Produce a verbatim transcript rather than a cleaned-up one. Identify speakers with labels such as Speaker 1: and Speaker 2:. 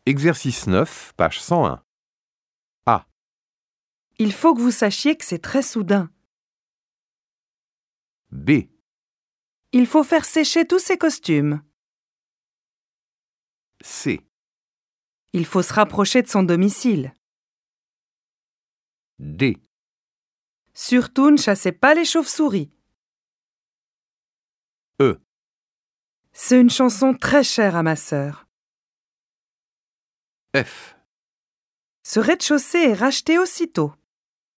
Speaker 1: Exercice neuf, page cent un. A.
Speaker 2: Il faut que vous sachiez que c'est très soudain.
Speaker 1: B.
Speaker 2: Il faut faire sécher tous ces costumes.
Speaker 1: C.
Speaker 2: Il faut se rapprocher de son domicile.
Speaker 1: D.
Speaker 2: Surtout ne chassez pas les chauves-souris.
Speaker 1: E.
Speaker 2: C'est une chanson très chère à ma sœur.
Speaker 1: F.
Speaker 2: Ce rez-de-chaussée est racheté aussitôt.